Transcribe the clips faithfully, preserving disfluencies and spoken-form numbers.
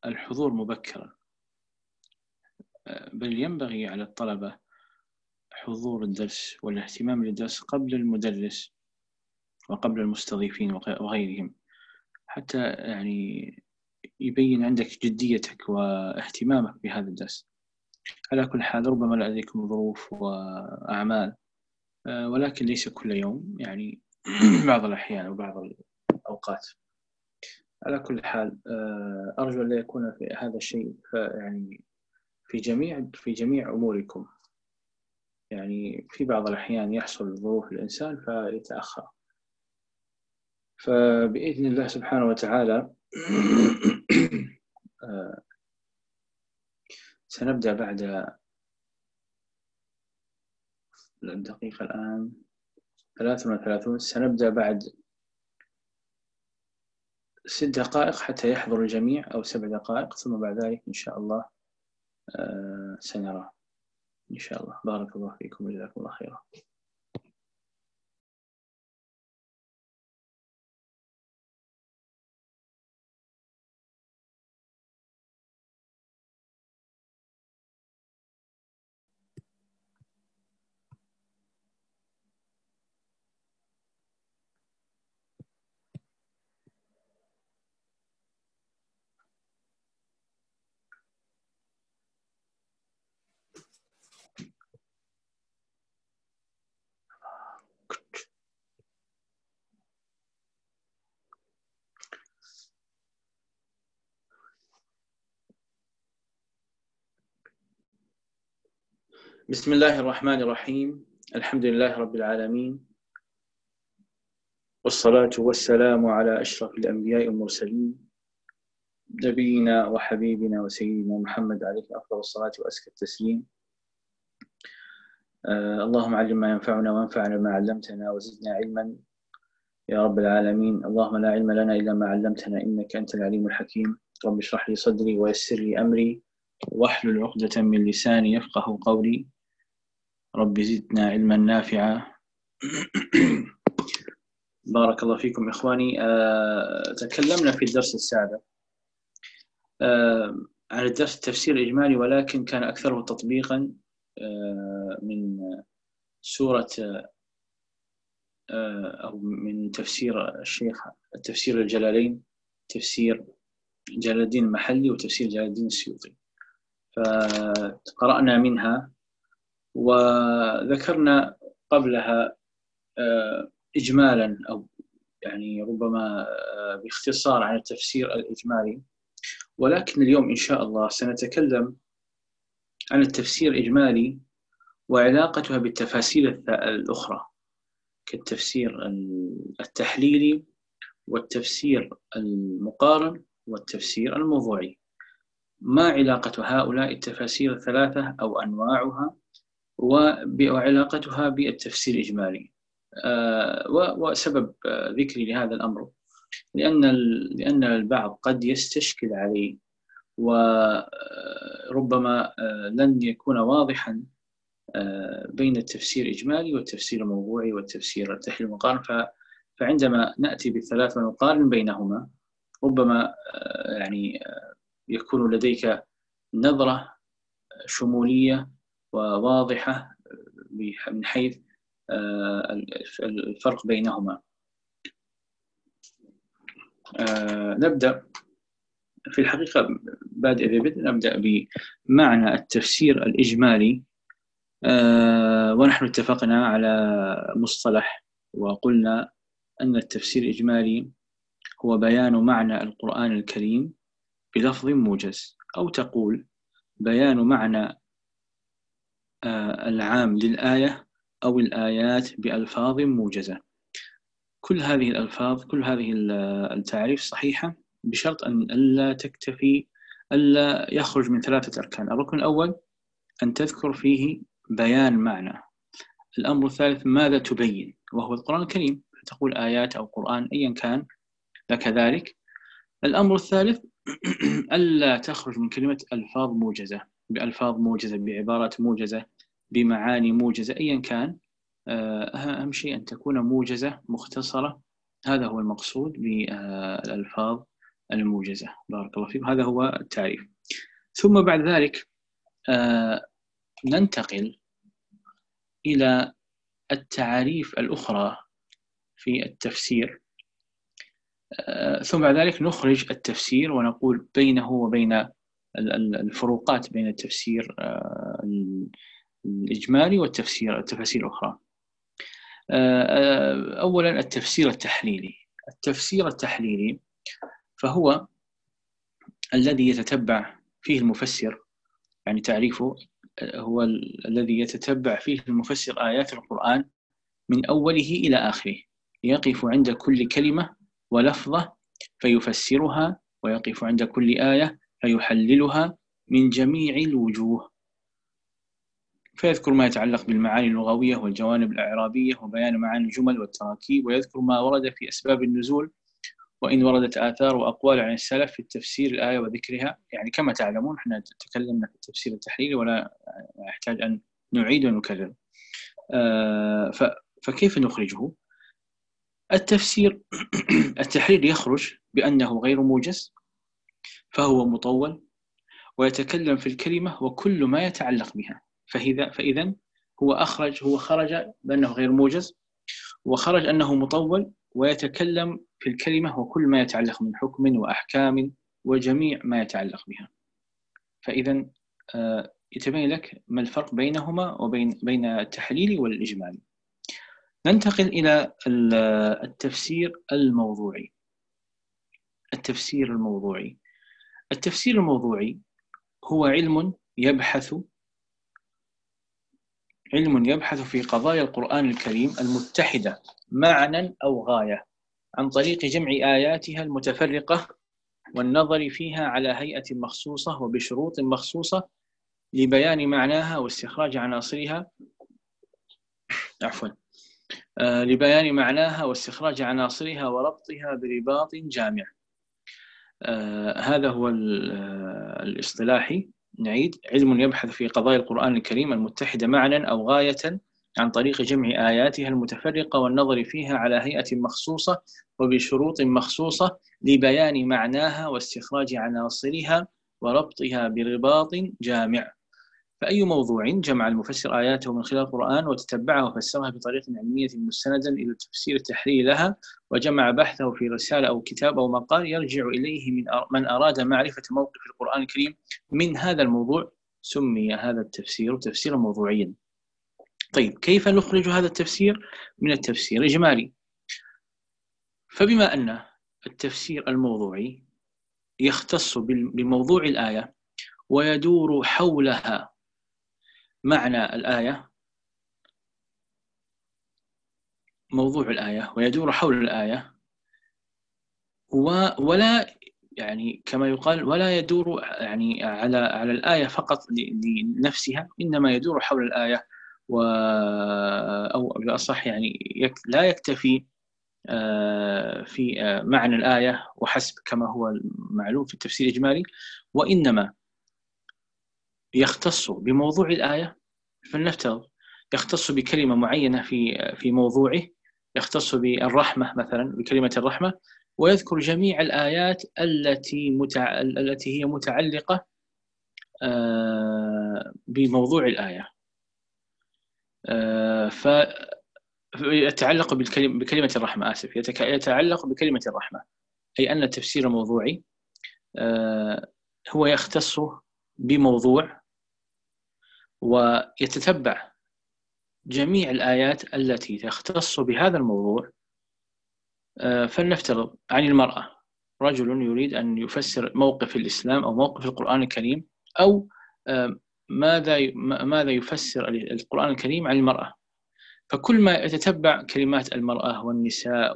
الحضور مبكرا، بل ينبغي على الطلبة حضور الدرس والاهتمام بالدرس قبل المدرس وقبل المستضيفين وغيرهم، حتى يعني يبين عندك جديتك واهتمامك بهذا الدرس. على كل حال ربما لديكم ظروف وأعمال، ولكن ليس كل يوم، يعني بعض الأحيان وبعض الأوقات. على كل حال أرجو أن لا يكون في هذا الشيء يعني في جميع في جميع أموركم. يعني في بعض الأحيان يحصل ظروف الإنسان فيتأخر، فبإذن الله سبحانه وتعالى سنبدأ بعد الدقيقة الآن ثلاث وثلاثون. سنبدأ بعد ست دقائق حتى يحضر الجميع، أو سبع دقائق، ثم بعد ذلك إن شاء الله سنرى إن شاء الله. بارك الله فيكم وجزاكم الله خيرا. بسم الله الرحمن الرحيم. الحمد لله رب العالمين، والصلاة والسلام على أشرف الأنبياء والمرسلين، نبينا وحبيبنا وسيدنا محمد عليه أفضل الصلاة وأزكى التسليم. آه اللهم علم ما ينفعنا وانفعنا ما علمتنا وزدنا علما يا رب العالمين. اللهم لا علم لنا إلا ما علمتنا إنك أنت العليم الحكيم. رب اشرح لي صدري ويسر لي أمري واحلل عقدة من لساني يفقه قولي. رب زدنا علما نافعا. بارك الله فيكم إخواني. آه تكلمنا في الدرس السابق آه عن الدرس التفسير الإجمالي، ولكن كان أكثره تطبيقا آه من سورة آه أو من تفسير الشيخ التفسير الجلالين، تفسير جلال الدين المحلي وتفسير جلال الدين السيوطي. فقرأنا منها وذكرنا قبلها آه إجمالا أو يعني ربما باختصار عن التفسير الإجمالي، ولكن اليوم إن شاء الله سنتكلم عن التفسير الإجمالي وعلاقتها بالتفاسير الأخرى كالتفسير التحليلي والتفسير المقارن والتفسير الموضوعي. ما علاقة هؤلاء التفاسير الثلاثة أو أنواعها وعلاقتها بالتفسير الإجمالي؟ وسبب ذكري لهذا الأمر لأن لأن البعض قد يستشكل عليه وربما لن يكون واضحا بين التفسير الإجمالي والتفسير الموضوعي والتفسير التحليل المقارن. فعندما نأتي بالثلاث ونقارن بينهما ربما يعني يكون لديك نظرة شمولية وواضحة من حيث الفرق بينهما. نبدأ في الحقيقة بادئ ببدء نبدأ بمعنى التفسير الإجمالي. ونحن اتفقنا على مصطلح وقلنا أن التفسير الإجمالي هو بيان معنى القرآن الكريم بلفظ موجز، أو تقول بيان معنى العام للآية أو الآيات بألفاظ موجزة. كل هذه الألفاظ كل هذه التعريف صحيحة بشرط أن ألا تكتفي ألا يخرج من ثلاثة أركان. الركن الأول أن تذكر فيه بيان معنى. الأمر الثالث ماذا تبين، وهو القرآن الكريم، فتقول آيات أو قرآن أيا كان لك ذلك. الأمر الثالث ألا تخرج من كلمة ألفاظ موجزة بألفاظ موجزة بعبارات موجزة بمعاني موجزة أيا كان. أهم شيء أن تكون موجزة مختصرة. هذا هو المقصود بالألفاظ الموجزة. بارك الله فيكم. هذا هو التعريف. ثم بعد ذلك آه ننتقل إلى التعاريف الأخرى في التفسير، آه ثم بعد ذلك نخرج التفسير ونقول بينه وبين الفروقات بين التفسير آه الإجمالي والتفسير التفاسير الأخرى. آه أولا التفسير التحليلي. التفسير التحليلي فهو الذي يتتبع فيه المفسر، يعني تعريفه هو الذي يتتبع فيه المفسر آيات القرآن من أوله إلى آخره، يقف عند كل كلمة ولفظة فيفسرها، ويقف عند كل آية فيحللها من جميع الوجوه، فيذكر ما يتعلق بالمعاني اللغوية والجوانب الإعرابية وبيان معاني الجمل والتراكيب، ويذكر ما ورد في أسباب النزول وإن وردت آثار وأقوال عن السلف في التفسير الآية وذكرها. يعني كما تعلمون احنا تكلمنا في التفسير التحليلي ولا يحتاج أن نعيد ونكرر. آه فكيف نخرجه؟ التفسير التحليلي يخرج بأنه غير موجز، فهو مطول ويتكلم في الكلمة وكل ما يتعلق بها. فإذا فإذا هو أخرج هو خرج بأنه غير موجز، وخرج أنه مطول ويتكلم في الكلمة وكل ما يتعلق من حكم وأحكام وجميع ما يتعلق بها. فإذا يتبين لك ما الفرق بينهما وبين بين التحليل والإجمالي. ننتقل إلى التفسير الموضوعي. التفسير الموضوعي التفسير الموضوعي هو علم يبحث علم يبحث في قضايا القرآن الكريم المتحدة معنى أو غاية عن طريق جمع آياتها المتفرقة والنظر فيها على هيئة مخصوصة وبشروط مخصوصة لبيان معناها واستخراج عناصرها عفوا آه لبيان معناها واستخراج عناصرها وربطها برباط جامع. آه هذا هو الاصطلاحي. نعيد: علم يبحث في قضايا القرآن الكريم المتحدة معنى أو غاية عن طريق جمع آياتها المتفرقة والنظر فيها على هيئة مخصوصة وبشروط مخصوصة لبيان معناها واستخراج عناصرها وربطها برباط جامع. فأي موضوع جمع المفسر آياته من خلال القرآن وتتبعها وفسرها بطريقة علمية مستندا إلى التفسير التحليلي لها، وجمع بحثه في رسالة أو كتاب أو مقال يرجع إليه من من أراد معرفة موقف القرآن الكريم من هذا الموضوع، سمي هذا التفسير تفسيرا موضوعيا. طيب، كيف نخرج هذا التفسير من التفسير الإجمالي؟ فبما أن التفسير الموضوعي يختص بموضوع الآية ويدور حولها معنى الآية، موضوع الآية ويدور حول الآية، ولا يعني كما يقال ولا يدور يعني على على الآية فقط لنفسها، إنما يدور حول الآية و أو بالأصح يعني يك لا يكتفي في معنى الآية وحسب كما هو معلوم في التفسير الإجمالي، وإنما يختص بموضوع الآية. فلنفترض يختص بكلمة معينة في في موضوعه، يختص بالرحمة مثلا بكلمة الرحمة، ويذكر جميع الآيات التي متع... التي هي متعلقة بموضوع الآية، ف يتعلق بالكلمة بكلمة الرحمة آسف يتك... يتعلق بكلمة الرحمة، أي أن التفسير الموضوعي هو يختص بموضوع ويتتبع جميع الآيات التي تختص بهذا الموضوع. فلنفترض عن المرأة، رجل يريد أن يفسر موقف الإسلام أو موقف القرآن الكريم، أو ماذا ماذا يفسر القرآن الكريم عن المرأة، فكل ما يتتبع كلمات المرأة والنساء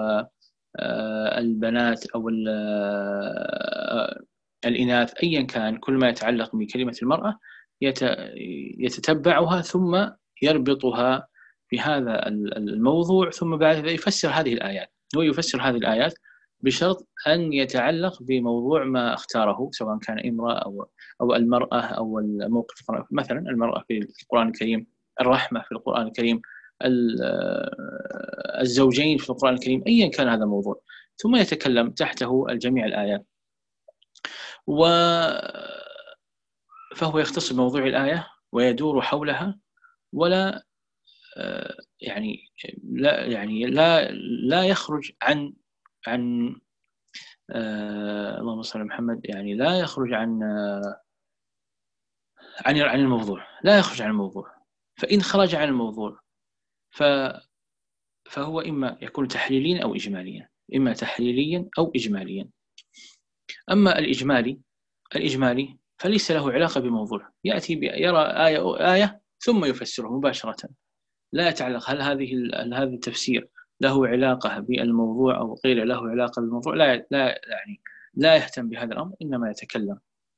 والبنات أو الإناث أيا كان، كل ما يتعلق بكلمة المرأة يتتبعها ثم يربطها بهذا الموضوع، ثم بعد ذلك يفسر هذه الآيات. هو يفسر هذه الآيات بشرط أن يتعلق بموضوع ما اختاره، سواء كان امرأة أو أو المرأة أو الموقف. مثلا المرأة في القرآن الكريم، الرحمة في القرآن الكريم، الزوجين في القرآن الكريم، أيا كان هذا الموضوع، ثم يتكلم تحته الجميع الآيات، و فهو يختص بموضوع الآية ويدور حولها، ولا يعني لا يعني لا لا يخرج عن عن آه اللهم صل على محمد، يعني لا يخرج عن آه عن عن الموضوع، لا يخرج عن الموضوع. فإن خرج عن الموضوع ف فهو إما يكون تحليليا أو إجماليا، إما تحليليا أو إجماليا. أما الإجمالي الإجمالي فليس له علاقة بموضوع، يأتي يرى آية آية ثم يفسره مباشرة، لا يتعلق هل هذه هل هذا التفسير له علاقة بالموضوع أو غير له علاقة بالموضوع، لا لا يعني لا يهتم بهذا الأمر، إنما يتكلم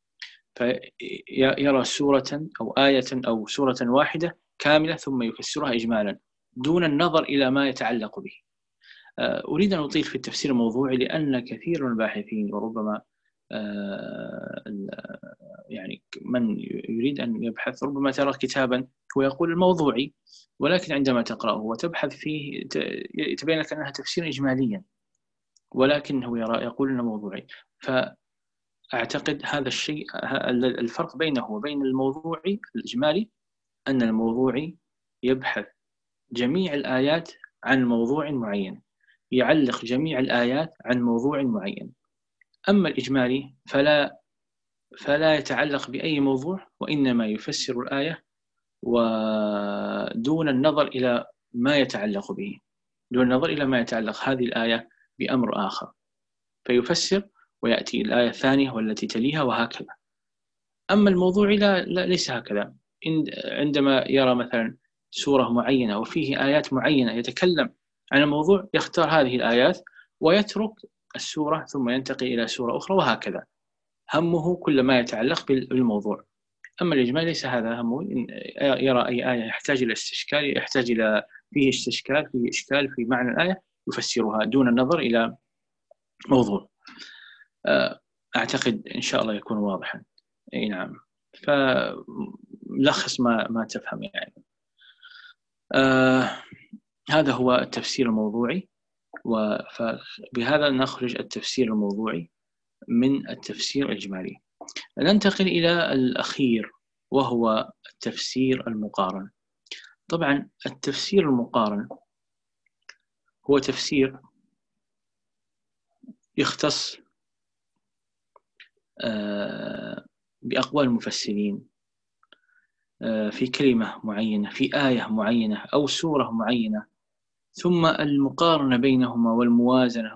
فيرى سورة أو آية أو سورة واحدة كاملة ثم يفسرها إجمالا دون النظر إلى ما يتعلق به. أريد أن أطيل في التفسير الموضوعي لأن كثير من الباحثين وربما يعني من يريد أن يبحث ربما ترى كتابا ويقول الموضوعي، ولكن عندما تقرأه وتبحث فيه يتبين لك أنها تفسير إجماليا، ولكنه يرى يقول أنه موضوعي. فأعتقد هذا الشيء الفرق بينه وبين الموضوعي الإجمالي أن الموضوعي يبحث جميع الآيات عن موضوع معين، يعلق جميع الآيات عن موضوع معين. أما الإجمالي فلا فلا يتعلق بأي موضوع، وإنما يفسر الآية ودون النظر إلى ما يتعلق به، دون النظر إلى ما يتعلق هذه الآية بأمر آخر، فيفسر ويأتي الآية الثانية والتي تليها وهكذا. أما الموضوعي لا, لا ليس هكذا، عندما يرى مثلا سورة معينة وفيه آيات معينة يتكلم عن الموضوع يختار هذه الآيات ويترك السورة ثم ينتقل إلى سورة أخرى وهكذا، همه كل ما يتعلق بالموضوع. أما الإجمال ليس هذا همه، يرى أي آية يحتاج إلى استشكال، يحتاج إلى فيه استشكال فيه إشكال في معنى الآية يفسرها دون النظر إلى موضوع. أعتقد إن شاء الله يكون واضحا. أي نعم، فلخص ما ما تفهم يعني. آه هذا هو التفسير الموضوعي، وبهذا نخرج التفسير الموضوعي من التفسير الإجمالي. ننتقل إلى الأخير وهو التفسير المقارن. طبعا التفسير المقارن هو تفسير يختص بأقوال المفسرين في كلمة معينة، في آية معينة أو سورة معينة، ثم المقارنة بينهما والموازنة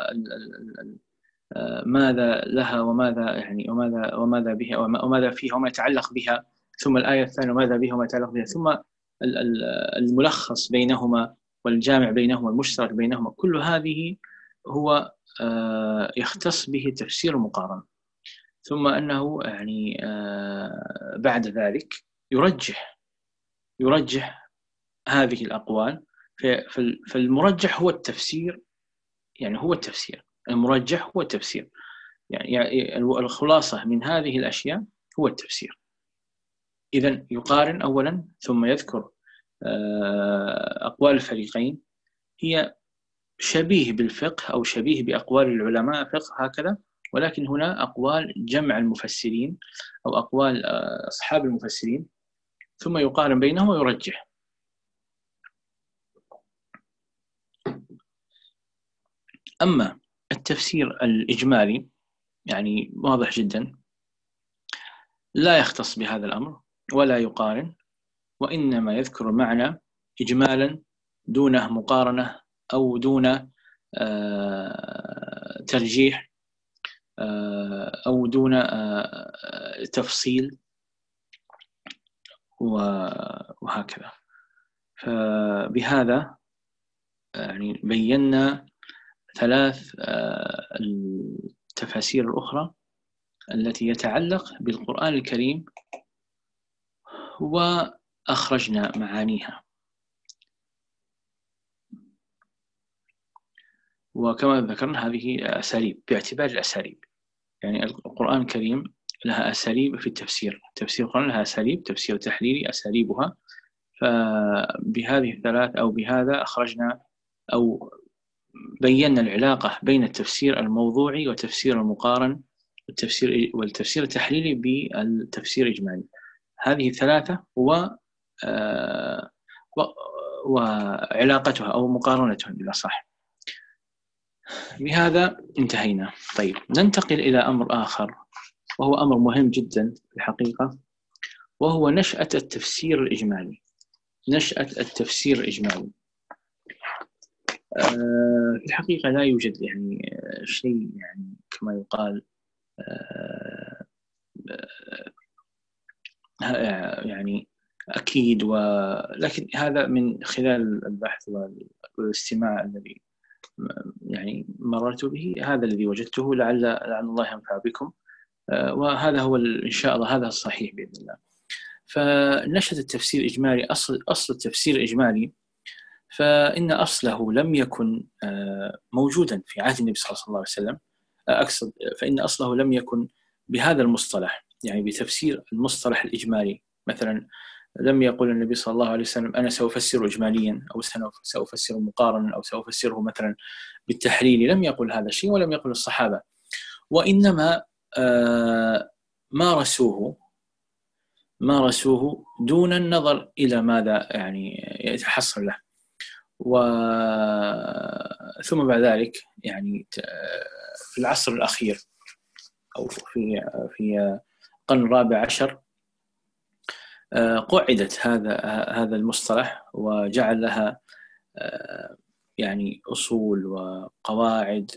وماذا لها وماذا يعني وماذا وماذا بها وماذا فيها وما يتعلق بها، ثم الآية الثانية وماذا بها وما يتعلق بها، ثم الملخص بينهما والجامع بينهما والمشترك بينهما. كل هذه هو يختص به تفسير المقارنة. ثم أنه يعني بعد ذلك يرجح يرجح هذه الأقوال. فالمرجح هو التفسير، يعني هو التفسير المرجح هو التفسير، يعني الخلاصة من هذه الأشياء هو التفسير. إذن يقارن أولا ثم يذكر أقوال الفريقين، هي شبيه بالفقه أو شبيه بأقوال العلماء فقه هكذا، ولكن هنا أقوال جمع المفسرين أو أقوال أصحاب المفسرين، ثم يقارن بينهم ويرجح. أما التفسير الإجمالي يعني واضح جدا، لا يختص بهذا الأمر ولا يقارن، وإنما يذكر المعنى إجمالا دونه مقارنة أو دون ترجيح أو دون تفصيل وهكذا. فبهذا يعني بينا ثلاث التفاسير الأخرى التي يتعلق بالقرآن الكريم وأخرجنا معانيها. وكما ذكرنا هذه أساليب باعتبار الأساليب، يعني القرآن الكريم لها أساليب في التفسير، تفسير القرآن لها أساليب، تفسير تحليلي أساليبها. فبهذه الثلاث أو بهذا أخرجنا أو بينا العلاقة بين التفسير الموضوعي والتفسير المقارن والتفسير والتفسير التحليلي بالتفسير الإجمالي. هذه الثلاثة و وعلاقتها أو مقارنتها بالأصح. بهذا انتهينا. طيب ننتقل إلى أمر آخر وهو أمر مهم جدا في الحقيقة، وهو نشأة التفسير الإجمالي. نشأة التفسير الإجمالي في الحقيقة لا يوجد يعني شيء يعني كما يقال يعني أكيد، ولكن هذا من خلال البحث والاستماع الذي يعني مررت به، هذا الذي وجدته، لعل لعل الله ينفع بكم، وهذا هو إن شاء الله هذا الصحيح بإذن الله. فنشأة التفسير الإجمالي، أصل أصل التفسير الإجمالي، فإن أصله لم يكن موجودا في عهد النبي صلى الله عليه وسلم. أقصد فإن أصله لم يكن بهذا المصطلح، يعني بتفسير المصطلح الإجمالي. مثلا لم يقل النبي صلى الله عليه وسلم أنا سأفسر إجماليا أو سأفسر مقارنا أو سأفسره مثلا بالتحليل. لم يقل هذا الشيء ولم يقل الصحابة، وإنما مارسوه مارسوه دون النظر إلى ماذا يعني يتحصل له. و ثم بعد ذلك يعني في العصر الأخير أو في في القرن الرابع عشر قعدت هذا هذا المصطلح وجعل لها يعني أصول وقواعد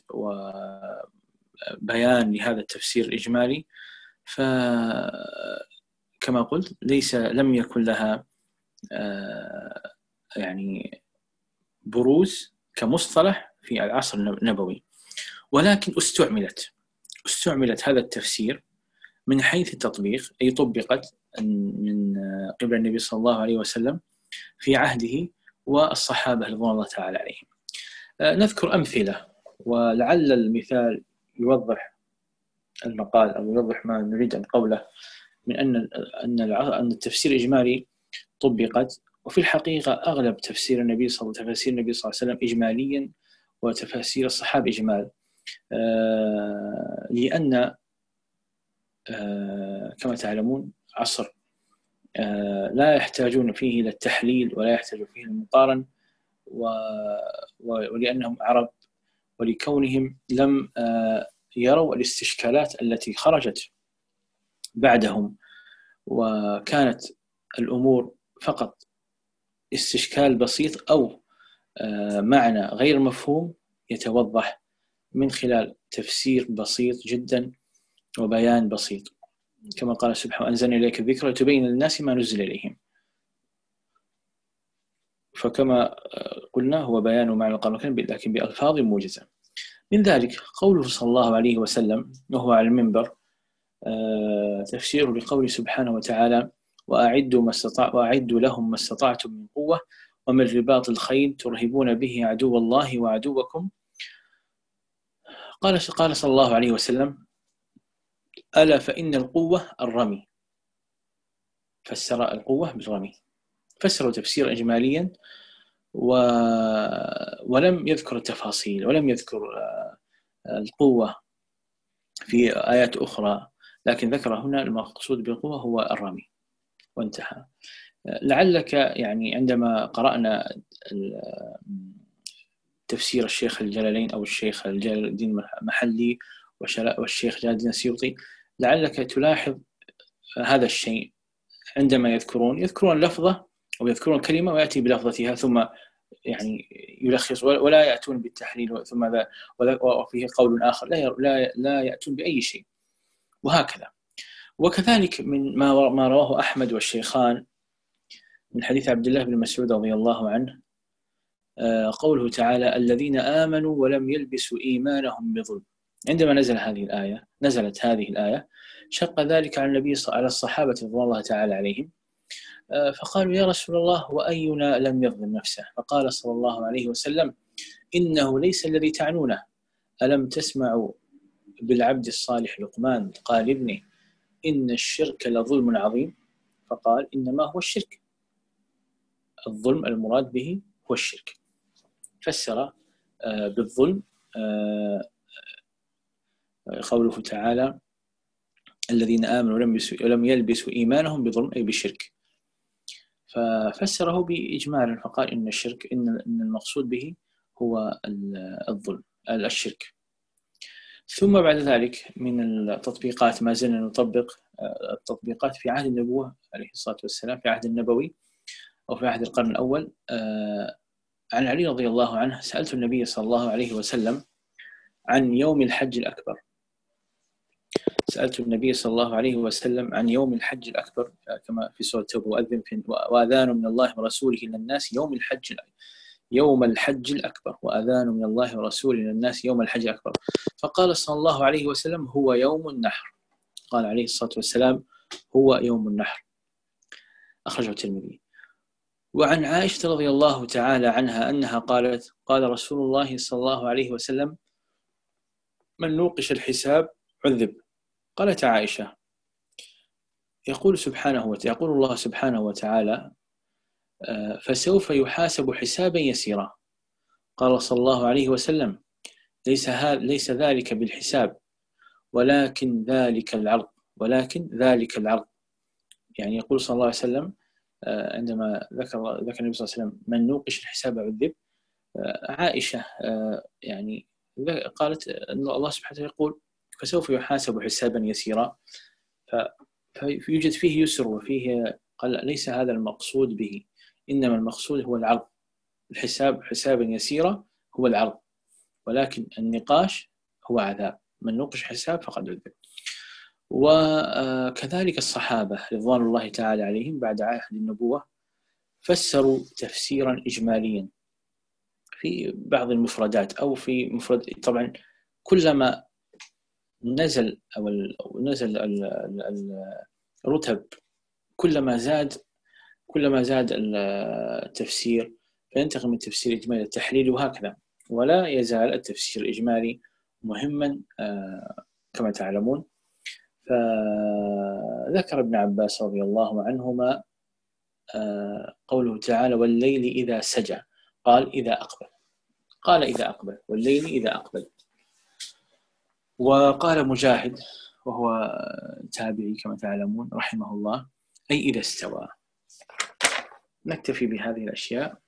وبيان لهذا التفسير الإجمالي. فكما قلت ليس لم يكن لها يعني بروز كمصطلح في العصر النبوي، ولكن استعملت استعملت هذا التفسير من حيث التطبيق، أي طبقت من قبل النبي صلى الله عليه وسلم في عهده والصحابة رضوان الله تعالى عليهم. نذكر أمثلة ولعل المثال يوضح المقال أو يوضح ما نريد أن قوله، من أن أن أن التفسير الإجمالي طبقت، وفي الحقيقة أغلب تفسير النبي صلى الله عليه وسلم تفسير النبي صلى الله عليه وسلم إجماليا، وتفاسير الصحابة إجمال، لأن كما تعلمون عصر لا يحتاجون فيه إلى التحليل ولا يحتاجون فيه المقارن، ولأنهم عرب، ولكونهم لم يروا الاستشكالات التي خرجت بعدهم، وكانت الأمور فقط استشكال بسيط أو معنى غير مفهوم يتوضح من خلال تفسير بسيط جدا وبيان بسيط، كما قال سبحانه أنزلنا إليك الذكر لتبين للناس ما نزل إليهم. فكما قلنا هو بيان معنى القرآن الكريم لكن بألفاظ موجزة. من ذلك قوله صلى الله عليه وسلم وهو على المنبر تفسيره لقوله سبحانه وتعالى وأعدوا ما استطاع وأعدوا لهم ما استطعتم من قوة ومن رباط الخيل ترهبون به عدو الله وعدوكم. قال قال صلى الله عليه وسلم ألا فإن القوة الرمي، فسر القوة بالرمي، فسروا تفسير إجماليا و... ولم يذكر التفاصيل ولم يذكر القوة في آيات أخرى، لكن ذكر هنا المقصود بالقوة هو الرمي وانتهى. لعلك يعني عندما قرأنا تفسير الشيخ الجلالين أو الشيخ جلال الدين المحلي والشيخ جلال الدين السيوطي، لعلك تلاحظ هذا الشيء. عندما يذكرون يذكرون لفظة أو يذكرون كلمة ويأتي بلفظتها ثم يعني يلخص، ولا يأتون بالتحليل ثم ذا وفيه قول آخر، لا لا لا يأتون بأي شيء، وهكذا. وكذلك من ما ما رواه أحمد والشيخان من حديث عبد الله بن مسعود رضي الله عنه قوله تعالى الذين آمنوا ولم يلبسوا إيمانهم بظلم. عندما نزل هذه الآية نزلت هذه الآية شق ذلك على النبي على الصحابة رضوان الله تعالى عليهم، فقالوا يا رسول الله وأينا لم يظلم نفسه؟ فقال صلى الله عليه وسلم إنه ليس الذي تعنونه، ألم تسمعوا بالعبد الصالح لقمان قال لابنه إن الشرك لظلم عظيم؟ فقال إنما هو الشرك، الظلم المراد به هو الشرك. فسر بالظلم قوله تعالى الذين آمنوا ولم يلبسوا إيمانهم بظلم أي بالشرك، ففسره بإجمال فقال إن الشرك إن المقصود به هو الظلم الشرك. ثم بعد ذلك من التطبيقات ما زلنا نطبق التطبيقات في عهد النبوة عليه الصلاة والسلام، في عهد النبوي أو في عهد القرن الأول. عن علي رضي الله عنه سألت النبي صلى الله عليه وسلم عن يوم الحج الأكبر سألت النبي صلى الله عليه وسلم عن يوم الحج الأكبر كما في سورة التوبة وأذن وأذان من الله ورسوله إلى الناس يوم الحج يوم الحج الأكبر وأذان من الله ورسوله إلى الناس يوم الحج الأكبر. فقال صلى الله عليه وسلم هو يوم النحر. قال عليه الصلاة والسلام هو يوم النحر، أخرجه الترمذي. وعن عائشة رضي الله تعالى عنها أنها قالت قال رسول الله صلى الله عليه وسلم من نوقش الحساب عذب. قالت عائشة يقول سبحانه وتعالى يقول الله سبحانه وتعالى فسوف يحاسب حسابا يسيرا. قال صلى الله عليه وسلم ليس ليس ذلك بالحساب ولكن ذلك العرض ولكن ذلك العرض يعني يقول صلى الله عليه وسلم عندما ذكر ذكر النبي صلى الله عليه وسلم من نوقش الحساب عذب، عائشة يعني قالت أن الله سبحانه وتعالى يقول فسوف يحاسب حسابا يسيرا، فيوجد فيه يسر وفيه قال ليس هذا المقصود به، إنما المقصود هو العرض. الحساب حسابا يسيرا هو العرض، ولكن النقاش هو عذاب، من نوقش حساب فقد عذب. وكذلك الصحابة رضوان الله تعالى عليهم بعد عهد النبوة فسروا تفسيرا إجماليا في بعض المفردات أو في مفرد. طبعا كلما نزل أو نزل الرتب كلما زاد كلما زاد التفسير، فينتقل من التفسير الإجمالي التحليل وهكذا، ولا يزال التفسير الإجمالي مهما كما تعلمون. فذكر ابن عباس رضي الله عنهما قوله تعالى والليل إذا سجى، قال إذا أقبل قال إذا أقبل والليل إذا أقبل. وقال مجاهد وهو تابعي كما تعلمون رحمه الله أي إذا استوى. نكتفي بهذه الأشياء.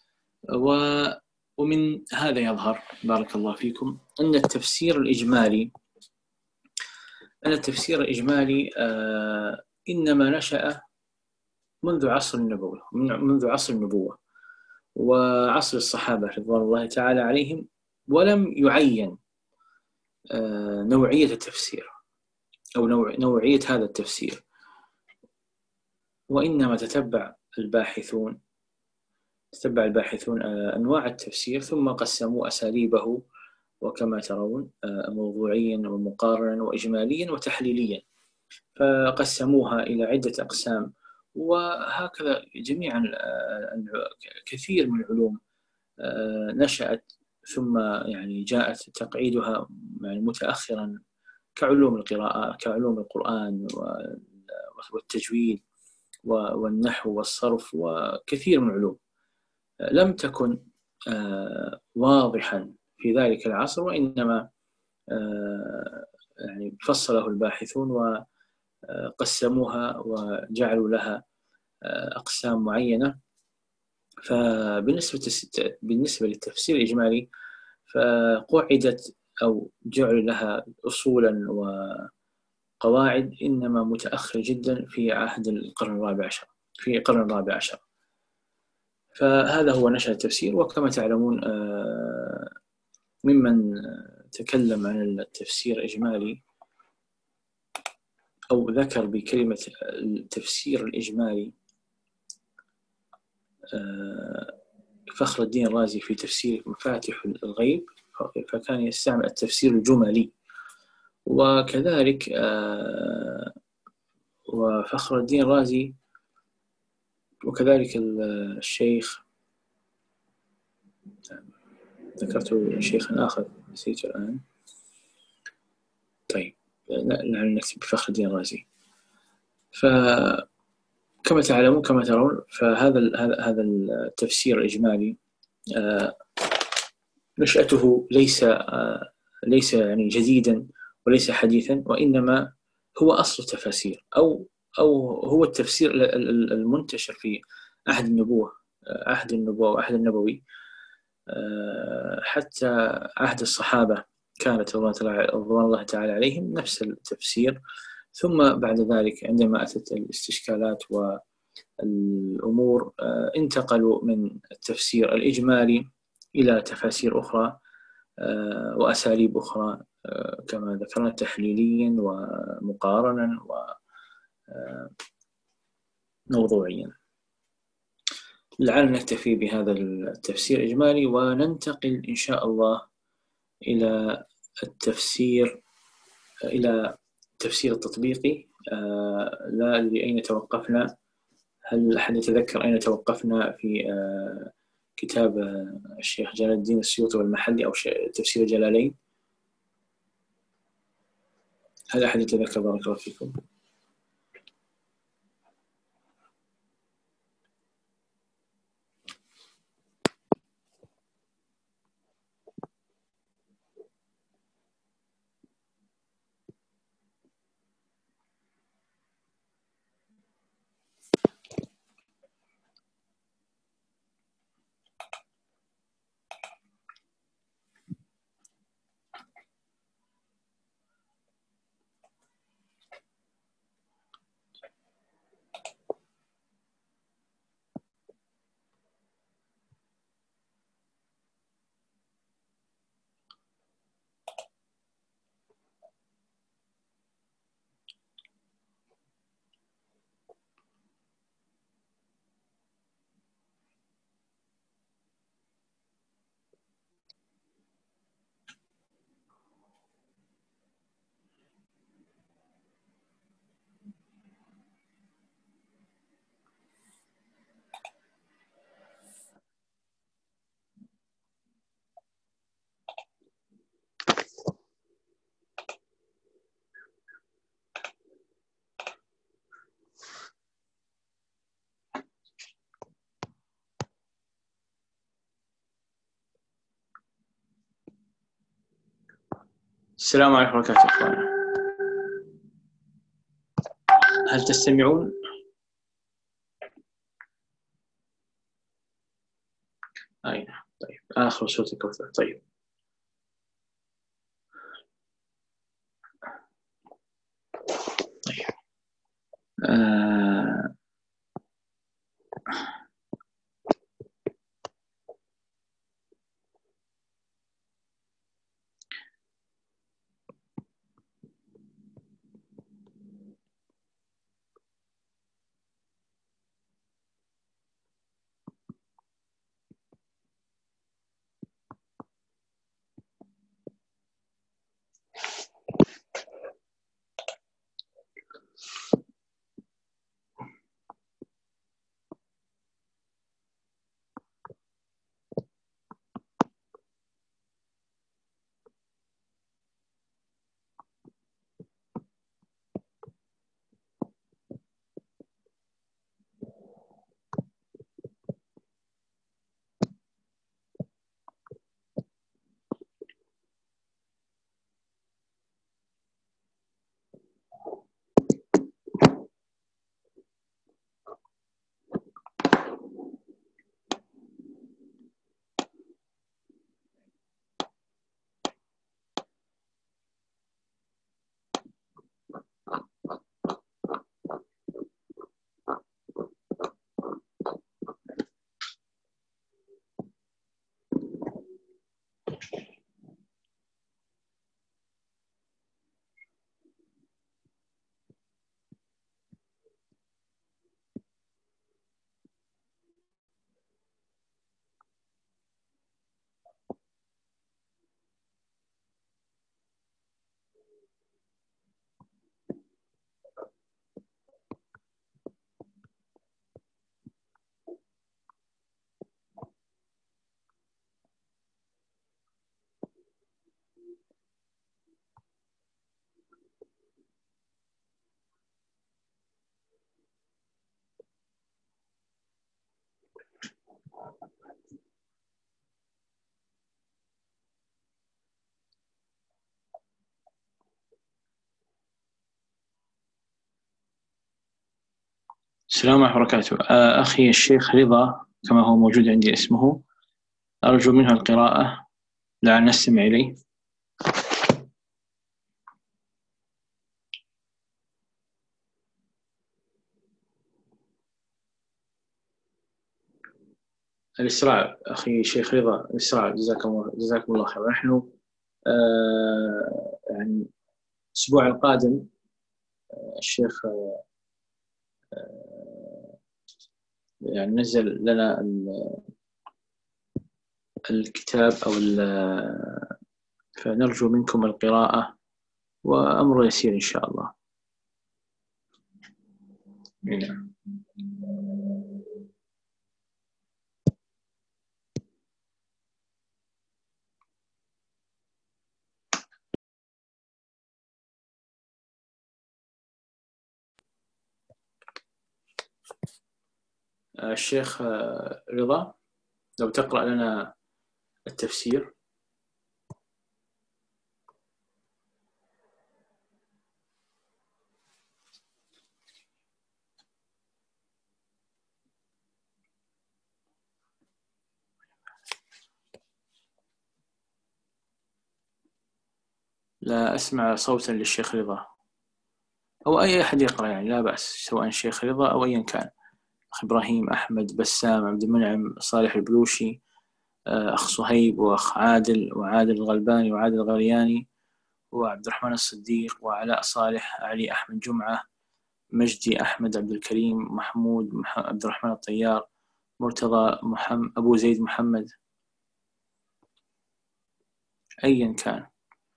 ومن هذا يظهر بارك الله فيكم أن التفسير الإجمالي أن التفسير الإجمالي إنما نشأ منذ عصر النبوة منذ عصر النبوة وعصر الصحابة رضوان الله تعالى عليهم، ولم يعين نوعية التفسير أو نوع نوعية هذا التفسير، وإنما تتبع الباحثون تتبع الباحثون أنواع التفسير ثم قسموا أساليبه وكما ترون موضوعيا ومقارنا وإجماليا وتحليليا، فقسموها إلى عدة أقسام. وهكذا جميعا كثير من العلوم نشأت ثم يعني جاءت تقعيدها يعني متأخرا كعلوم القراءة كعلوم القرآن والتجويد والنحو والصرف وكثير من العلوم لم تكن واضحا في ذلك العصر، وإنما يعني فصله الباحثون وقسموها وجعلوا لها أقسام معينة. فبالنسبة بالنسبة للتفسير الإجمالي فقعدت أو جعل لها أصولا وقواعد إنما متأخر جدا في عهد القرن الرابع عشر في القرن الرابع عشر. فهذا هو نشأ التفسير. وكما تعلمون ممن تكلم عن التفسير الإجمالي أو ذكر بكلمة التفسير الإجمالي فخر الدين الرازي في تفسير مفاتيح الغيب، فكان يستعمل التفسير الجملي. وكذلك وفخر الدين الرازي وكذلك الشيخ ذكرت شيخا آخر نسيته الآن. طيب نحن نكتب بفخر الدين الرازي. فكما تعلمون كما ترون فهذا هذا التفسير الإجمالي نشأته ليس ليس يعني جديدا وليس حديثا، وإنما هو أصل التفاسير، أو أو هو التفسير المنتشر في عهد النبوة عهد النبوة وعهد النبوي، حتى عهد الصحابة كانت رضوان الله تعالى عليهم نفس التفسير. ثم بعد ذلك عندما أتت الاستشكالات والأمور انتقلوا من التفسير الإجمالي إلى تفاسير أخرى وأساليب أخرى كما ذكرنا، تحليليا ومقارنا وموضوعيا. لعلنا نكتفي بهذا التفسير الإجمالي وننتقل إن شاء الله إلى التفسير إلى التفسير التطبيقي. لا أدري أين توقفنا، هل أحد يتذكر أين توقفنا في كتاب الشيخ جلال الدين السيوطي والمحلي أو تفسير الجلالين؟ هل أحد يتذكر؟ بارك الله فيكم. السلام عليكم ورحمة الله وبركاته. هل تستمعون؟ أين؟ طيب آخر صوت الكوثر. طيب طيب آه... السلام عليكم ورحمة الله وبركاته. أخي الشيخ رضا كما هو موجود عندي اسمه، أرجو منه القراءة لعل نستمع إليه. الإسراع أخي الشيخ رضا، الإسراع، جزاكم الله جزاكم الله خير. نحن آه يعني الأسبوع القادم آه الشيخ آه يعني نزل لنا الكتاب أو فنرجو منكم القراءة وأمر يسير إن شاء الله. نعم. الشيخ رضا لو تقرأ لنا التفسير. لا أسمع صوتا للشيخ رضا، أو أي أحد يقرأ يعني لا بأس، سواء الشيخ رضا أو أيا كان، أخ إبراهيم، أحمد، بسام، عبد المنعم، صالح البلوشي، أخ صهيب، وأخ عادل، وعادل الغلباني، وعادل الغرياني، وعبد الرحمن الصديق، وعلاء صالح، علي أحمد جمعة، مجدي أحمد، عبد الكريم، محمود، عبد الرحمن الطيار، مرتضى، محمد، أبو زيد محمد، أيا كان.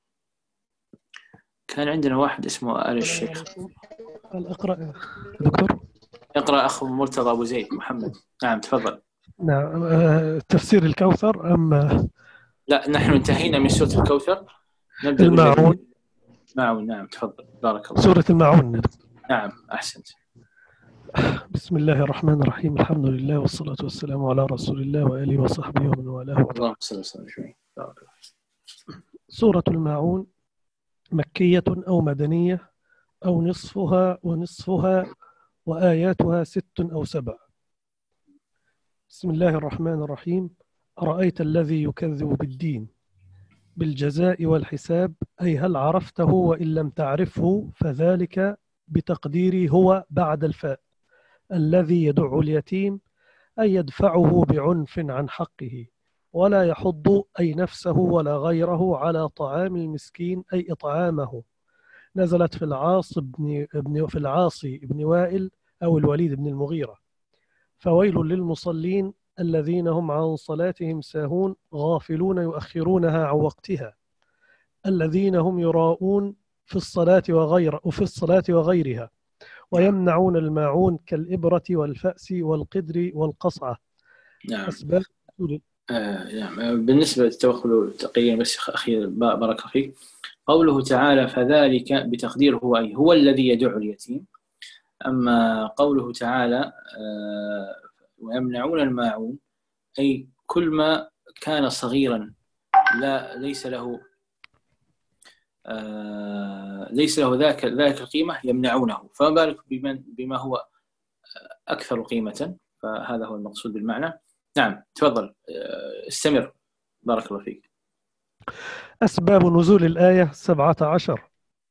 كان عندنا واحد اسمه آل الشيخ. اقرأ دكتور. اقرأ أخ مرتضى أبو زيد محمد. نعم تفضل. نعم. تفسير الكوثر أم لا، نحن انتهينا من سورة الكوثر، نبدأ الماعون؟ الماعون. نعم تفضل، بارك الله. سورة الماعون. نعم أحسنت. بسم الله الرحمن الرحيم، الحمد لله والصلاة والسلام على رسول الله وآله وصحبه ومن والاه. اللهم صل وسلم عليه. بارك الله. سورة الماعون مكية أو مدنية أو نصفها ونصفها، وآياتها ست أو سبع. بسم الله الرحمن الرحيم. أرأيت الذي يكذب بالدين، بالجزاء والحساب، أي هل عرفته وإن لم تعرفه فذلك بتقديري هو بعد الفاء، الذي يدع اليتيم أي يدفعه بعنف عن حقه، ولا يحض أي نفسه ولا غيره على طعام المسكين أي إطعامه. نزلت في العاص بن, بن في العاصي بن وائل أو الوليد بن المغيرة. فويل للمصلين الذين هم عن صلاتهم ساهون غافلون يؤخرونها عن وقتها، الذين هم يراءون في الصلاة وغير وفي الصلاة وغيرها، ويمنعون الماعون كالإبرة والفأس والقدر والقصعة. نعم. أسباب آه نعم. بالنسبة للتوكل تقيا بس أخيرا بارك فيك، قوله تعالى فذلك بتقدير هو أي هو الذي يدع اليتيم. أما قوله تعالى آه ويمنعون الماعون أي كل ما كان صغيرا لا ليس له آه ليس له ذاك ذاك القيمة يمنعونه، فما بالك بمن بما هو أكثر قيمة. فهذا هو المقصود بالمعنى. نعم تفضل استمر بارك الله فيك. أسباب نزول الآية سبعة عشر.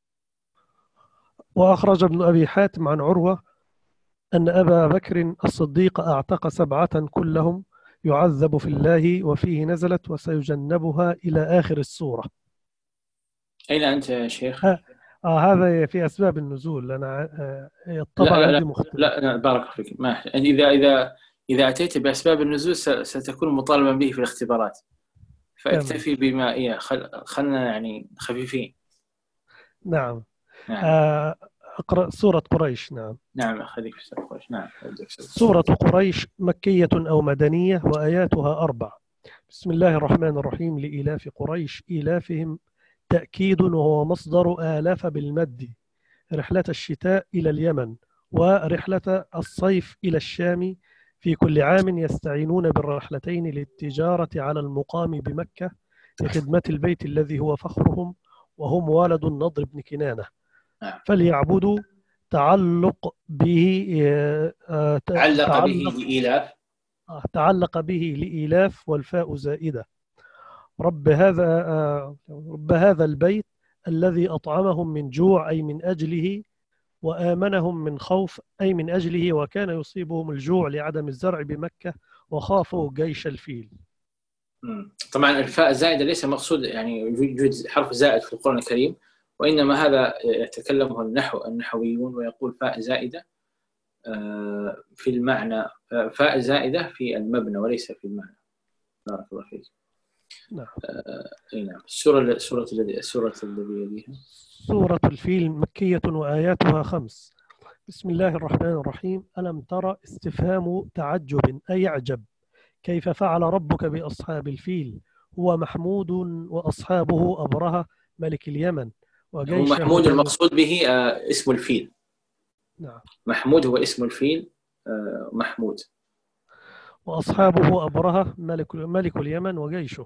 وأخرج ابن أبي حاتم عن عروة أن أبا بكر الصديق أعتق سبعة كلهم يعذب في الله، وفيه نزلت وسيجنبها إلى آخر السورة. أين أنت يا شيخ؟ آه آه هذا في أسباب النزول. أنا آه لا الطبع لا عندي لا, مختلف. لا, لا بارك فيك. ما إذا إذا إذا أتيت بأسباب النزول ستكون مطالبا به في الاختبارات، فاكتفي بما إيه خل... خلنا يعني خفيفين. نعم. نعم. آه أقرأ سورة قريش. نعم. نعم خليك في سورة قريش. نعم. سورة قريش مكية أو مدنية، وآياتها أربع. بسم الله الرحمن الرحيم. لإلاف قريش إيلافهم تأكيد، وهو مصدر آلاف بالمد، رحلة الشتاء إلى اليمن ورحلة الصيف إلى الشام، في كل عام يستعينون بالرحلتين للتجارة على المقام بمكة لخدمة البيت الذي هو فخرهم، وهم والد النضر بن كنانة. فليعبدوا تعلق به آه، آه، ت- علق به تعلق لإيلاف. آه، تعلق به لإيلاف والفاء زائدة. رب هذا آه، رب هذا البيت الذي أطعمهم من جوع أي من أجله، وآمنهم من خوف أي من أجله، وكان يصيبهم الجوع لعدم الزرع بمكة وخافوا جيش الفيل. مم. طبعا الفاء زائدة ليس مقصود يعني يوجد حرف زائد في القرآن الكريم، وإنما هذا يتكلمه النحو النحويون ويقول فاء زائدة آه، في المعنى، آه، فاء زائدة في المبنى وليس في المعنى. بارك الله فيك. نعم. آه، أي نعم. السورة سورة الذي السورة الذي يليها. سورة الفيل مكية وآياتها خمس. بسم الله الرحمن الرحيم. ألم ترى استفهام تعجب أي أعجب. كيف فعل ربك بأصحاب الفيل. هو محمود وأصحابه أبرهة ملك اليمن هو وجيشه محمود جنود. المقصود به آه، اسم الفيل. نعم. محمود هو اسم الفيل، آه، محمود. وأصحابه أبرهة ملك, ملك اليمن وجيشه.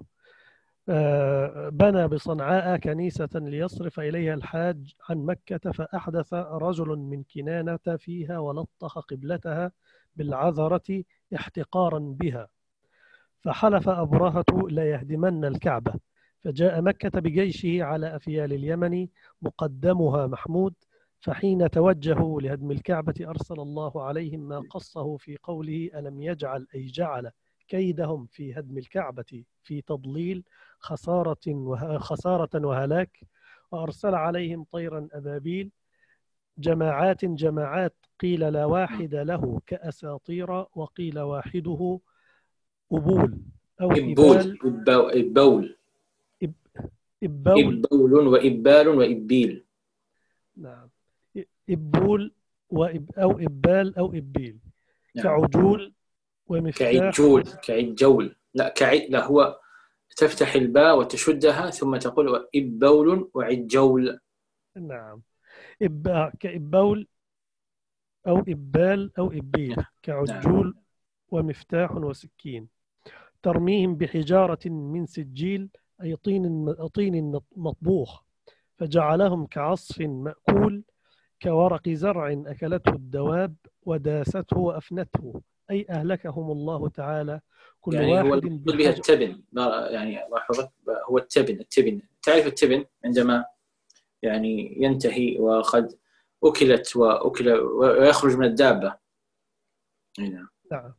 آه، بنى بصنعاء كنيسة ليصرف إليها الحاج عن مكة، فأحدث رجل من كنانة فيها ولطخ قبلتها بالعذرة احتقارا بها، فحلف أبرهة لا يهدمن الكعبة، فجاء مكة بجيشه على أفيال اليمن مقدمها محمود، فحين توجهوا لهدم الكعبة أرسل الله عليهم ما قصه في قوله ألم يجعل أي جعل كيدهم في هدم الكعبة في تضليل خسارة وه... خسارة وهلاك، وأرسل عليهم طيرا أبابيل جماعات جماعات قيل لا واحد له كأساطير، وقيل واحده أبول أو إبول إبال. إبول إب... إبول. إبول وإبال وإبيل. نعم. إبول وإب... أو إبال أو إبيل. نعم. كعجول ومفتاح. كعجول كعجول لا كعج لا هو تفتح الباء وتشدها ثم تقول إبول وعجول. نعم. إب... كإبول أو إبال أو إبيل. نعم. كعجول ومفتاح وسكين. ترميهم بحجارة من سجيل أي طين طين مطبوخ، فجعلهم كعصف مأكول، كورق زرع أكلته الدواب وداسته وأفنته، أي أهلكهم الله تعالى كل يعني هو واحد المقصود بها بحجر. التبن، يعني الله يحفظك، هو التبن. التبن تعرف التبن عندما يعني ينتهي وقد أكلت وأكل ويخرج من الدابة. نعم. نعم.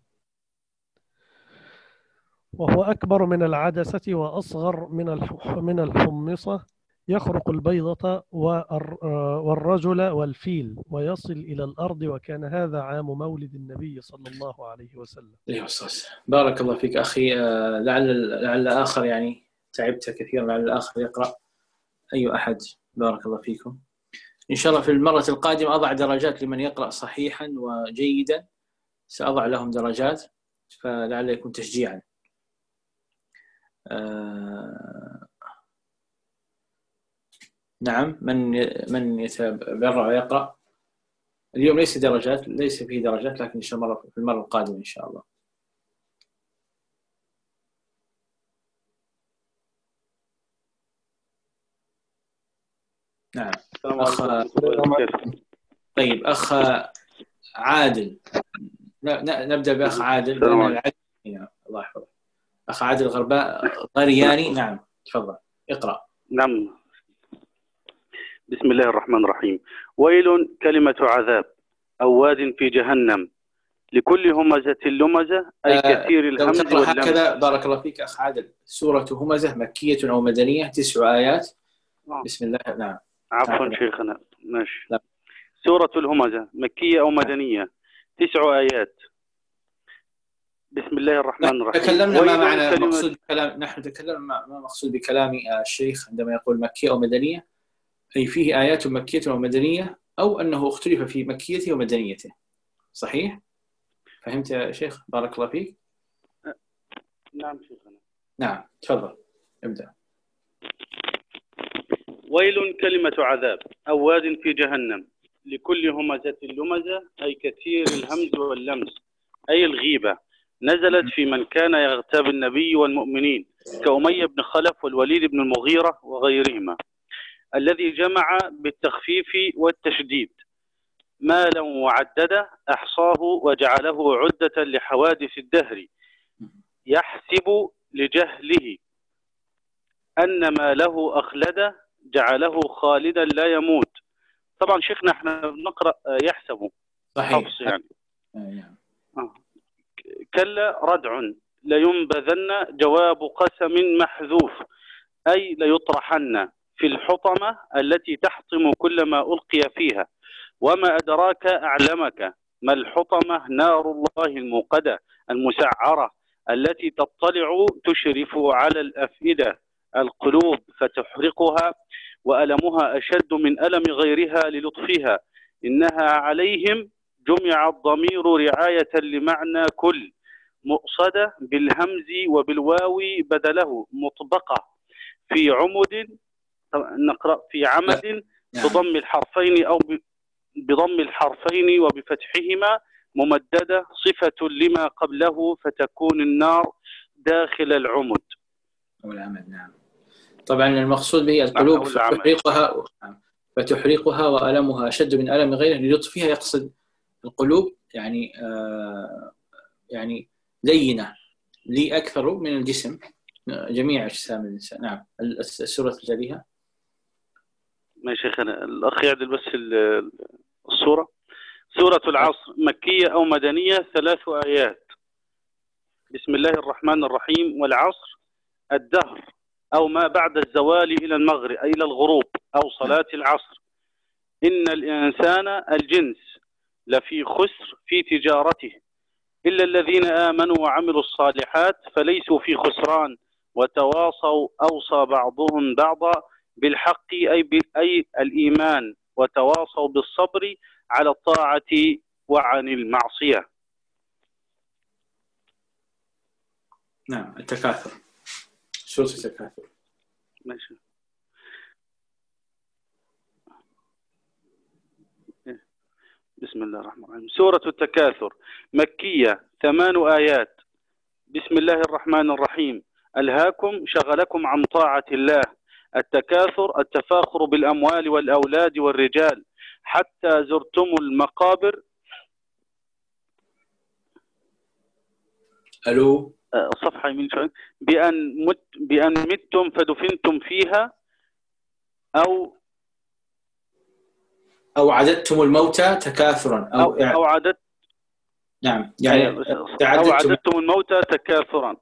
وهو أكبر من العدسة وأصغر من من الحمصة، يخرق البيضة والرجل والفيل ويصل إلى الأرض، وكان هذا عام مولد النبي صلى الله عليه وسلم. أيها الأستاذ بارك الله فيك أخي. لعل لعل آخر يعني تعبت كثيرا، لعل الآخر يقرأ أي أحد. بارك الله فيكم. إن شاء الله في المرة القادمة أضع درجات لمن يقرأ صحيحا وجيدا، سأضع لهم درجات فلعل يكون تشجيعا. آه نعم. من من يتبرع ويقرأ اليوم ليس درجات، ليس فيه درجات، لكن إن شاء الله في المرة القادمة إن شاء الله. نعم. أخ طيب أخ عادل، نبدأ بأخ عادل. نعم. الله يحفظك. أخ عادل غرباء غرياني. نعم تفضل اقرأ. نعم. بسم الله الرحمن الرحيم. ويل كلمة عذاب أو واد في جهنم لكل همزة لمزة أي كثير الهمز واللمز. هكذا بارك الله فيك أخ عادل. سورة همزة مكية أو مدنية، تسع آيات. بسم الله. نعم. عفوا شيخنا. ماشي. سورة الهمزة مكية أو مدنية، تسع آيات. بسم الله الرحمن الرحيم. تكلمنا ما معنى مقصود بكلام نحن تكلمنا ما مقصود بكلام الشيخ عندما يقول مكية أو مدنية، أي فيه آيات مكية أو مدنية، أو أنه اختلف في مكيته ومدنيته. صحيح؟ فهمت يا شيخ؟ بارك الله فيك. نعم شيخنا. نعم تفضل ابدأ. ويل كلمة عذاب أو واد في جهنم لكل همزة لمزة أي كثير الهمز واللمز أي الغيبة، نزلت في من كان يغتاب النبي والمؤمنين كأمية بن خلف والوليد بن المغيرة وغيرهما، الذي جمع بالتخفيف والتشديد مالا وعدده أحصاه وجعله عدة لحوادث الدهر، يحسب لجهله أن ما له أخلده جعله خالدا لا يموت. طبعا شيخنا احنا بنقرأ يحسب صحيح. حفص يعني. آه. آه. كلا ردع لينبذن جواب قسم محذوف، أي ليطرحن في الحطمة التي تحطم كل ما ألقي فيها. وما أدراك أعلمك ما الحطمة؟ نار الله الموقدة المسعرة التي تطلع تشرف على الأفئدة القلوب فتحرقها، وألمها أشد من ألم غيرها للطفها. إنها عليهم جمع الضمير رعاية لمعنى كل، مؤصدة بالهمز وبالواو بدله، مطبقة في عمد، نقرأ في عمد بضم الحرفين أو بضم الحرفين وبفتحهما، ممددة صفة لما قبله فتكون النار داخل العمد أو العمد. نعم. طبعا المقصود به القلوب فتحرقها فتحرقها وألمها أشد من ألم غيرها للطفها، يقصد القلوب يعني آه يعني لينة لي أكثر من الجسم، جميع أجسام الإنسان. نعم. السورة تليها. ما شيخنا الأخ يعدل بس السورة. سورة العصر مكية أو مدنية، ثلاث آيات. بسم الله الرحمن الرحيم. والعصر الدهر أو ما بعد الزوال إلى المغرب أي إلى الغروب أو صلاة العصر. إن الإنسان الجنس لفي خسر في تجارته إلا الذين آمنوا وعملوا الصالحات فليسوا في خسران وتواصوا أوصى بعضهم بعضا بالحق أي أي الإيمان، وتواصوا بالصبر على الطاعة وعن المعصية. نعم. التكاثر، سورة التكاثر. ماشي. بسم الله الرحمن الرحيم. سورة التكاثر مكية، ثمان آيات. بسم الله الرحمن الرحيم. ألهاكم شغلكم عن طاعة الله. التكاثر التفاخر بالأموال والأولاد والرجال حتى زرتم المقابر. ألو صفحة يمين شوي. بأن مت بأن متم فدفنتم فيها أو أو عددتم الموتى تكاثرا أو أو, أو عدد. نعم يعني أو عددتم الموتى تكاثرا.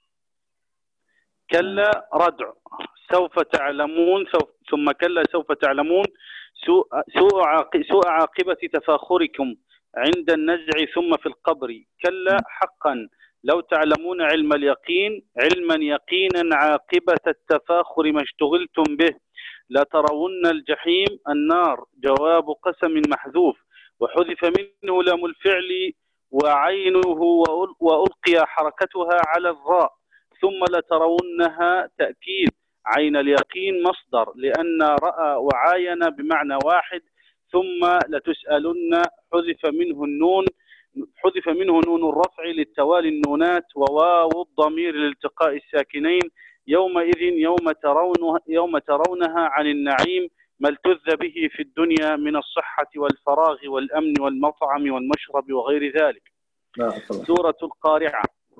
كلا ردع سوف تعلمون ثم كلا سوف تعلمون سوء سوء سوء عاقبة تفاخركم عند النزع ثم في القبر. كلا حقا لو تعلمون علم اليقين علما يقينا عاقبة التفاخر ما اشتغلتم به لترون الجحيم. النار جواب قسم محذوف وحذف منه لام الفعل وعينه وألقي حركتها على الراء. ثم لترونها تأكيد عين اليقين مصدر لأن رأى وعاين بمعنى واحد. ثم لتسألن حذف منه النون حذف منه نون الرفع للتوالي النونات وواو الضمير لالتقاء الساكنين. يومئذ يوم ترون يوم ترونها عن النعيم ما التذ به في الدنيا من الصحة والفراغ والأمن والمطعم والمشرب وغير ذلك. سورة القارعة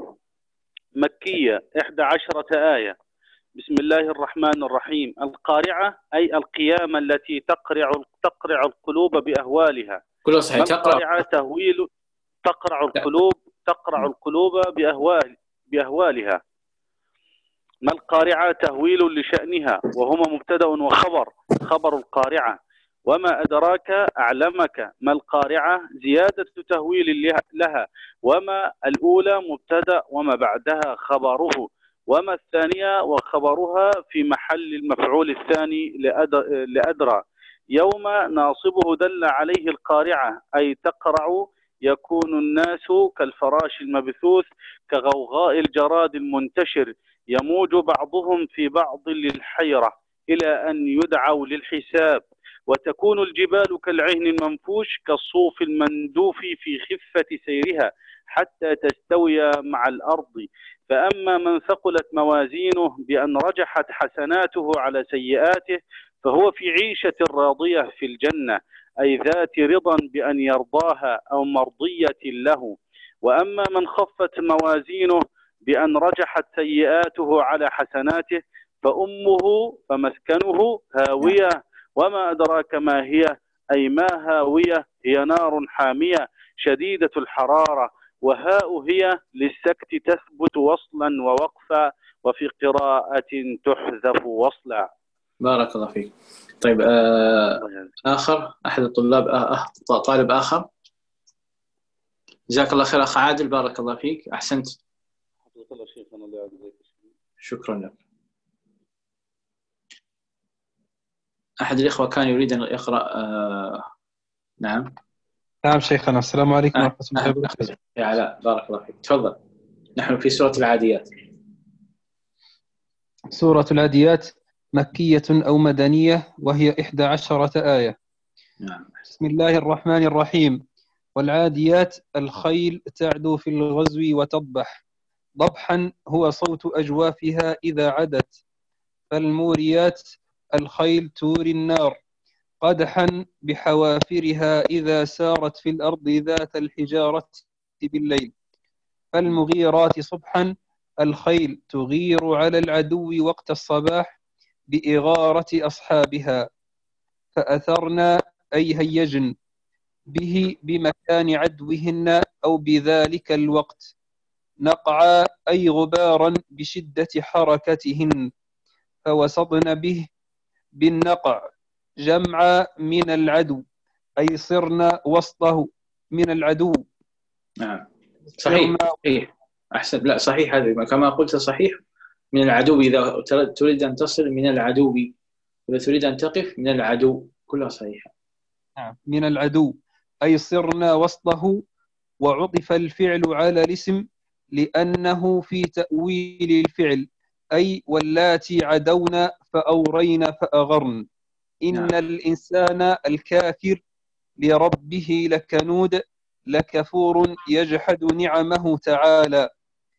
مكية، إحدى عشرة آية. بسم الله الرحمن الرحيم. القارعة أي القيامة التي تقرع تقرع القلوب بأهوالها. كل صحيح. القارعة تهويل تقرع القلوب تقرع القلوب بأهوال بأهوالها. ما القارعة تهويل لشأنها وهما مبتدأ وخبر. خبر القارعة. وما أدراك أعلمك ما القارعة زيادة تهويل لها. وما الأولى مبتدأ وما بعدها خبره. وما الثانية وخبرها في محل المفعول الثاني لأدرى. يوم ناصبه دل عليه القارعة أي تقرع يكون الناس كالفراش المبثوث كغوغاء الجراد المنتشر يموج بعضهم في بعض للحيرة إلى أن يدعوا للحساب. وتكون الجبال كالعهن المنفوش كالصوف المندوف في خفة سيرها حتى تستوي مع الأرض. فأما من ثقلت موازينه بأن رجحت حسناته على سيئاته فهو في عيشة راضية في الجنة. أي ذات رضا بأن يرضاها أو مرضية له. وأما من خفت موازينه بأن رجحت سيئاته على حسناته فأمه فمسكنه هاوية وما أدراك ما هي، أي ما هاوية، هي نار حامية شديدة الحرارة. وهاء هي للسكت تثبت وصلا ووقفا، وفي قراءة تحذف وصلا. بارك الله فيك. طيب آه آخر أحد الطلاب آه طالب آخر. جزاك الله خير أخ عادل، بارك الله فيك، أحسنت. شكرا لك. أحد الإخوة كان يريد أن يقرأ. آه نعم نعم شيخنا، السلام عليكم آه ورحمة الله آه وبركاته. يا علاء بارك الله فيك، تفضل. نحن في سورة العاديات. سورة العاديات مكية أو مدنية، وهي إحدى عشرة آية. نعم. بسم الله الرحمن الرحيم. والعاديات الخيل تعدو في الغزو وتضبح. ضبحا هو صوت أجوافها إذا عدت. فالموريات الخيل توري النار. قدحا بحوافرها إذا سارت في الأرض ذات الحجارة بالليل. فالمغيرات صبحا الخيل تغير على العدو وقت الصباح بإغارة أصحابها. فأثرنا أي هيجن به بمكان عدوهن أو بذلك الوقت. نقعا أي غبارا بشدة حركتهن. فوسطن به بالنقع جمع من العدو، أي صرنا وسطه من العدو. نعم صحيح صحيح أحسن. لا صحيح، هذا كما قلت صحيح. من العدو إذا تريد أن تصل من العدو، إذا تريد أن تقف من العدو، كلها صحيحة. نعم من العدو أي صرنا وسطه. وعطف الفعل على الاسم لأنه في تأويل الفعل، أي واللاتي عدونا فأورين فأغرن. إن نعم. الإنسان الكافر لربه لكنود لكفور يجحد نعمه تعالى.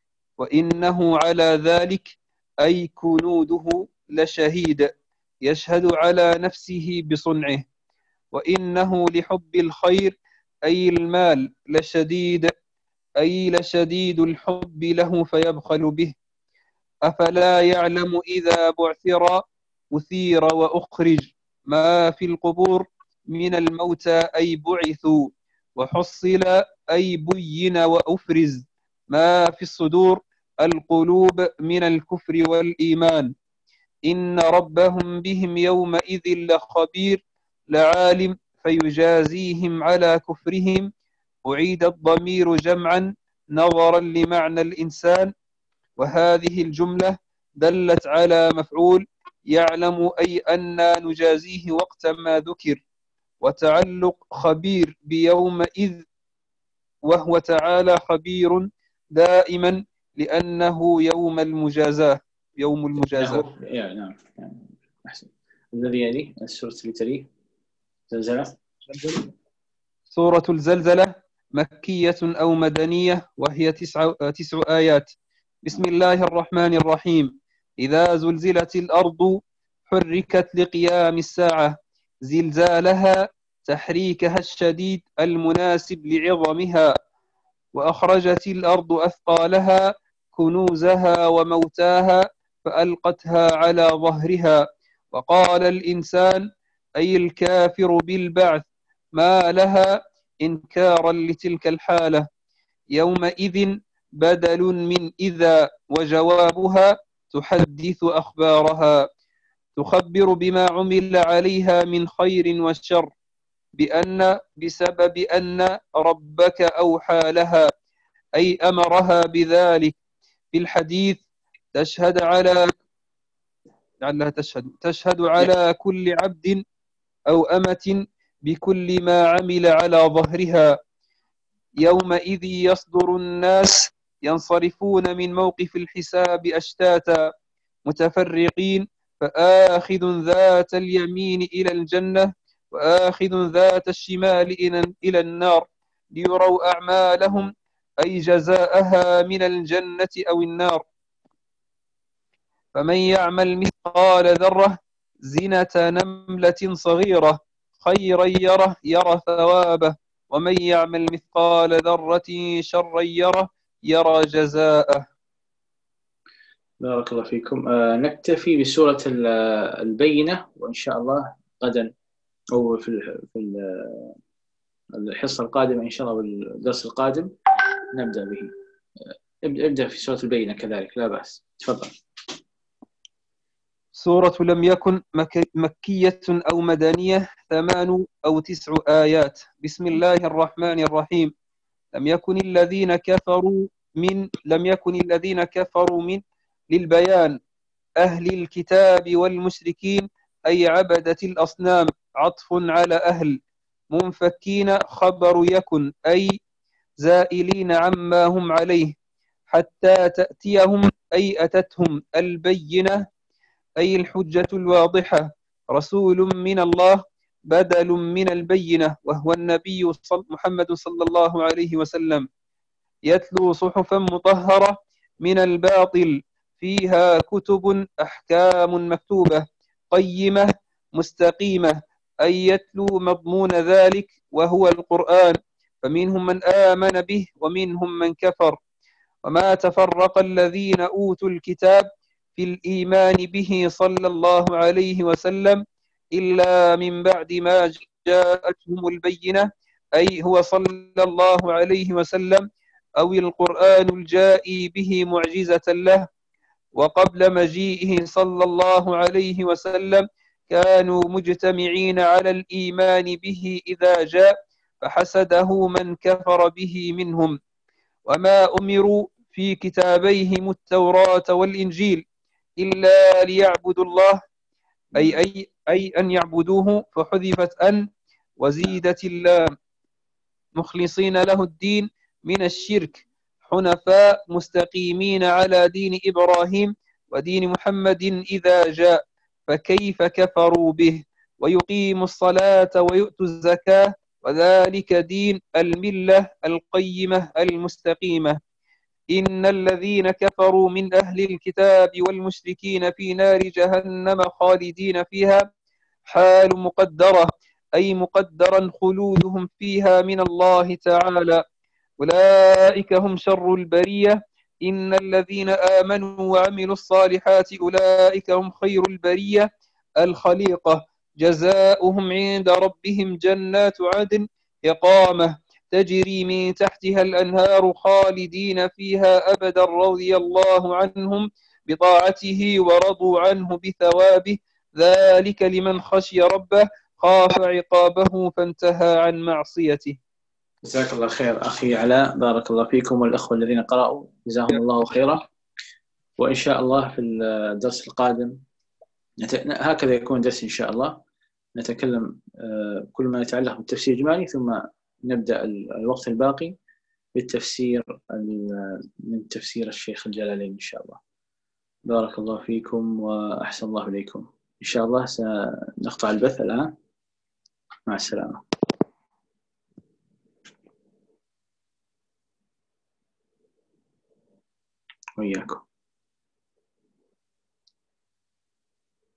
وإنه على ذلك أي كنوده لشهيد يشهد على نفسه بصنعه. وإنه لحب الخير أي المال لشديد، أي لشديد الحب له فيبخل به. أفلا يعلم إذا بعثر أثير وأخرج ما في القبور من الموتى أي بعثوا. وحصل أي بين وأفرز ما في الصدور القلوب من الكفر والإيمان. إن ربهم بهم يومئذ لخبير لعالم فيجازيهم على كفرهم. أعيد الضمير جمعا نظرا لمعنى الإنسان. وهذه الجملة دلت على مفعول يعلم، أي أن نجازيه وقت ما ذكر. وتعلق خبير بيومئذ، وهو تعالى خبير دائما لأنه يوم المجازاة، يوم المجازاة. نعم أحسن. الذي يليه السورة اللي تليه زلزلة. سورة الزلزلة مكية أو مدنية، وهي تسع, تسع آيات. بسم الله الرحمن الرحيم. إذا زلزلت الأرض حركت لقيام الساعة. زلزالها تحريكها الشديد المناسب لعظمها. وأخرجت الأرض أثقالها كنوزها وموتاها فألقتها على ظهرها. وقال الإنسان أي الكافر بالبعث ما لها إنكارا لتلك الحالة. يومئذ بدل من إذا، وجوابها تحدث أخبارها، تخبر بما عمل عليها من خير والشر، بأن بسبب أن ربك أوحى لها، أي أمرها بذلك. في الحديث تشهد على لعلها تشهد تشهد على كل عبد أو أمة بكل ما عمل على ظهرها. يومئذ يصدر الناس ينصرفون من موقف الحساب أشتاتا متفرقين، فآخذ ذات اليمين إلى الجنة وآخذ ذات الشمال إلى النار ليروا أعمالهم، أي جزاءها من الجنة أو النار. فمن يعمل مثقال ذرة زنة نملة صغيرة خيرا يره يرى ثوابه، ومن يعمل مثقال ذرة شرا يره يرى جزاءه. بارك الله فيكم. آه نكتفي بسورة البينة، وإن شاء الله غدا أو في في الحصة القادمة إن شاء الله والدرس القادم نبدأ به. ابدأ في سورة البينة كذلك، لا بأس. تفضل. سورة لم يكن مكية أو مدنية، ثمان أو تسع آيات. بسم الله الرحمن الرحيم. لم يكن الذين كفروا من لم يكن الذين كفروا من للبيان أهل الكتاب والمشركين، أي عبدة الأصنام، عطف على أهل. منفكين خبر يكن، أي زائلين عما هم عليه، حتى تأتيهم أي أتتهم البينة، أي الحجة الواضحة. رسول من الله بدل من البينة، وهو النبي محمد صلى الله عليه وسلم. يتلو صحفا مطهرة من الباطل، فيها كتب أحكام مكتوبة، قيمة مستقيمة، أي يتلو مضمون ذلك وهو القرآن. فمنهم من آمن به ومنهم من كفر. وما تفرق الذين أوتوا الكتاب في الإيمان به صلى الله عليه وسلم إلا من بعد ما جاءتهم البينة، أي هو صلى الله عليه وسلم أو القرآن الجائي به معجزة له. وقبل مجيئه صلى الله عليه وسلم كانوا مجتمعين على الإيمان به إذا جاء، فحسده من كفر به منهم. وما أمروا في كتابيهم التوراة والإنجيل إلا ليعبدوا الله، أي, أي, أي أن يعبدوه، فحذفت أن وزيدت اللام، مخلصين له الدين من الشرك، حنفاء مستقيمين على دين إبراهيم ودين محمد إذا جاء، فكيف كفروا به. ويقيموا الصلاة ويؤتوا الزكاة، وذلك دين الملة القيمة المستقيمة. إن الذين كفروا من أهل الكتاب والمشركين في نار جهنم خالدين فيها، حال مقدرة، أي مقدرا خلودهم فيها من الله تعالى. أولئك هم شر البرية. إن الذين آمنوا وعملوا الصالحات أولئك هم خير البرية الخليقة. جزاؤهم عند ربهم جنات عدن إقامة تجري من تحتها الأنهار خالدين فيها أبدا، رضي الله عنهم بطاعته ورضوا عنه بثوابه، ذلك لمن خشي ربه خاف عقابه فانتهى عن معصيته. جزاك الله خير أخي علاء، بارك الله فيكم، والأخوة الذين قرأوا جزاهم الله خيرا. وإن شاء الله في الدرس القادم نت... هكذا يكون درس إن شاء الله، نتكلم كل ما يتعلق بالتفسير الإجمالي، ثم نبدأ الوقت الباقي بالتفسير من تفسير الشيخ الجلالين إن شاء الله. بارك الله فيكم وأحسن الله إليكم. إن شاء الله سنقطع البث الآن. مع السلامة. وإياكم.